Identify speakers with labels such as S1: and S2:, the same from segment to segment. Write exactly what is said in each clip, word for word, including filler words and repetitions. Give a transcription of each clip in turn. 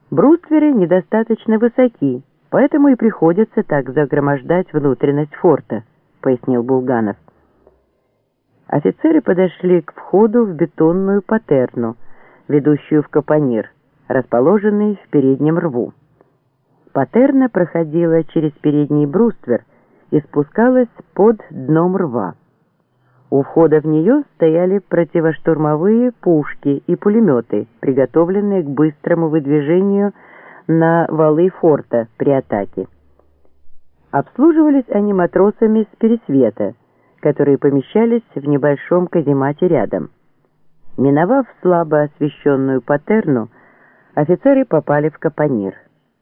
S1: Брустверы недостаточно высоки, поэтому и приходится так загромождать внутренность форта, пояснил Булганов. Офицеры подошли к входу в бетонную патерну, ведущую в капонир, расположенный в переднем рву. Патерна проходила через передний бруствер и спускалась под дном рва. У входа в нее стояли противоштурмовые пушки и пулеметы, приготовленные к быстрому выдвижению на валы форта при атаке. Обслуживались они матросами с пересвета, которые помещались в небольшом каземате рядом. Миновав слабо освещенную патерну, офицеры попали в капонир.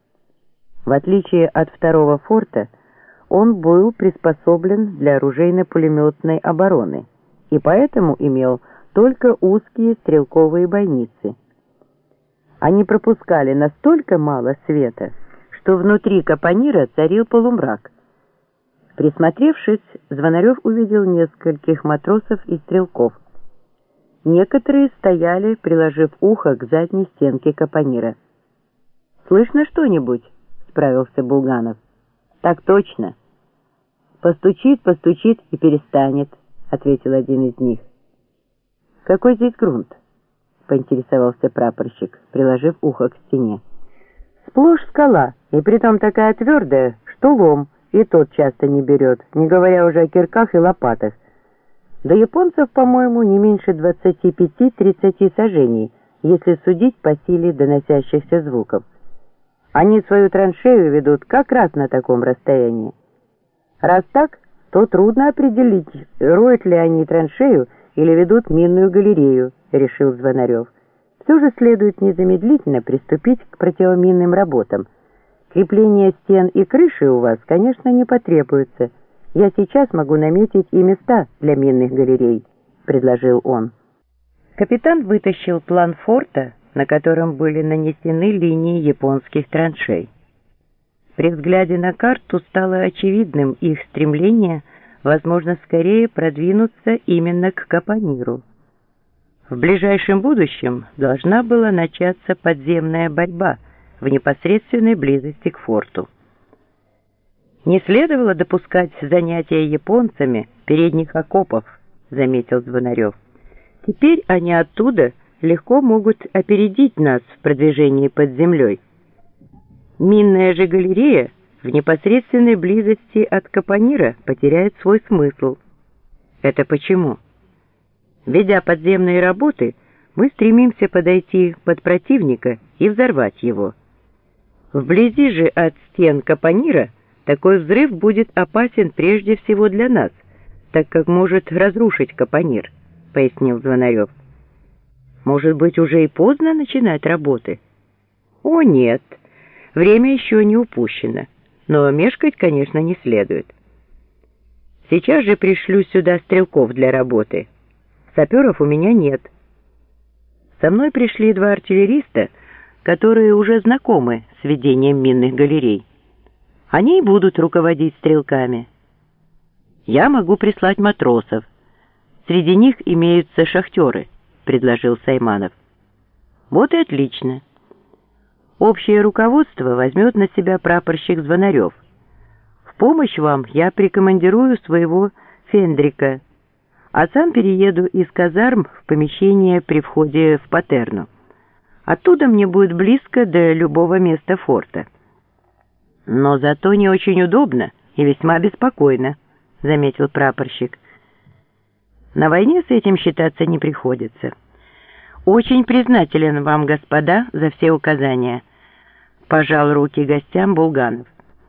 S1: В отличие от второго форта, он был приспособлен для оружейно-пулеметной обороны и поэтому имел только узкие стрелковые бойницы. Они пропускали настолько мало света, что внутри капонира царил полумрак. Присмотревшись, Звонарев увидел нескольких матросов и стрелков. Некоторые стояли, приложив ухо к задней стенке капонира. «Слышно что-нибудь?» — справился Булганов. «Так точно». «Постучит, постучит и перестанет», — ответил один из них. «Какой здесь грунт?» — поинтересовался прапорщик, приложив ухо к стене. «Сплошь скала, и притом такая твердая, что лом и тот часто не берет, не говоря уже о кирках и лопатах. До японцев, по-моему, не меньше двадцати пяти-тридцати сажений, если судить по силе доносящихся звуков. Они свою траншею ведут как раз на таком расстоянии. Раз так, то трудно определить, роют ли они траншею или ведут минную галерею, решил Звонарев. Все же следует незамедлительно приступить к противоминным работам. Крепление стен и крыши у вас, конечно, не потребуется. Я сейчас могу наметить и места для минных галерей, предложил он. Капитан вытащил план форта, на котором были нанесены линии японских траншей. При взгляде на карту стало очевидным их стремление, возможно, скорее продвинуться именно к капониру. В ближайшем будущем должна была начаться подземная борьба в непосредственной близости к форту. «Не следовало допускать занятия японцами передних окопов», — заметил Звонарев. «Теперь они оттуда легко могут опередить нас в продвижении под землей. Минная же галерея в непосредственной близости от капонира потеряет свой смысл». «Это почему?» «Ведя подземные работы, мы стремимся подойти под противника и взорвать его. Вблизи же от стен капонира такой взрыв будет опасен прежде всего для нас, так как может разрушить капонир», — пояснил Звонарев. «Может быть, уже и поздно начинать работы?» «О, нет, время еще не упущено, но мешкать, конечно, не следует. Сейчас же пришлю сюда стрелков для работы. Саперов у меня нет. Со мной пришли два артиллериста, которые уже знакомы с ведением минных галерей. Они и будут руководить стрелками. Я могу прислать матросов. Среди них имеются шахтеры», — предложил Сайманов. «Вот и отлично. Общее руководство возьмет на себя прапорщик Звонарев. В помощь вам я прикомандирую своего Фендрика, а сам перееду из казарм в помещение при входе в патерну. Оттуда мне будет близко до любого места форта». «Но зато не очень удобно и весьма беспокойно», — заметил прапорщик. «На войне с этим считаться не приходится. Очень признателен вам, господа, за все указания», — пожал руки гостям Булганов.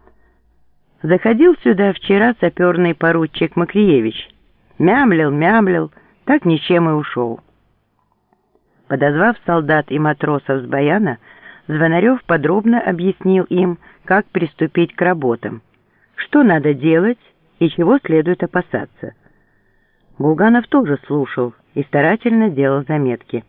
S1: «Заходил сюда вчера саперный поручик Макриевич. Мямлил, мямлил, так ничем и ушел». Подозвав солдат и матросов с баяна, Звонарев подробно объяснил им, как приступить к работам, что надо делать и чего следует опасаться. Булганов тоже слушал и старательно делал заметки.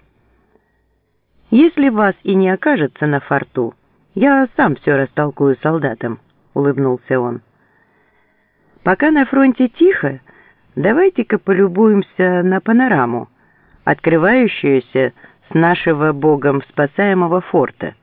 S1: «Если вас и не окажется на форту, я сам все растолкую солдатам», — улыбнулся он. «Пока на фронте тихо, давайте-ка полюбуемся на панораму, открывающуюся с нашего богом спасаемого форта.